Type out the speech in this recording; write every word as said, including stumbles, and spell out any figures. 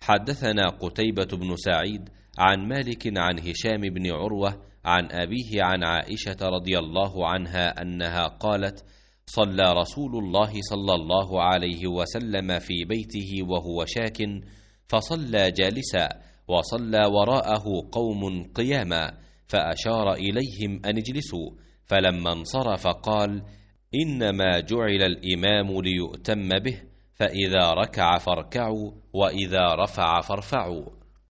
حدثنا قتيبة بن سعيد عن مالك عن هشام بن عروة عن أبيه عن عائشة رضي الله عنها أنها قالت: صلى رسول الله صلى الله عليه وسلم في بيته وهو شاك، فصلى جالسا، وصلى وراءه قوم قياما، فأشار إليهم أن اجلسوا، فلما انصرف قال: إنما جعل الإمام ليؤتم به، فإذا ركع فاركعوا، وإذا رفع فارفعوا.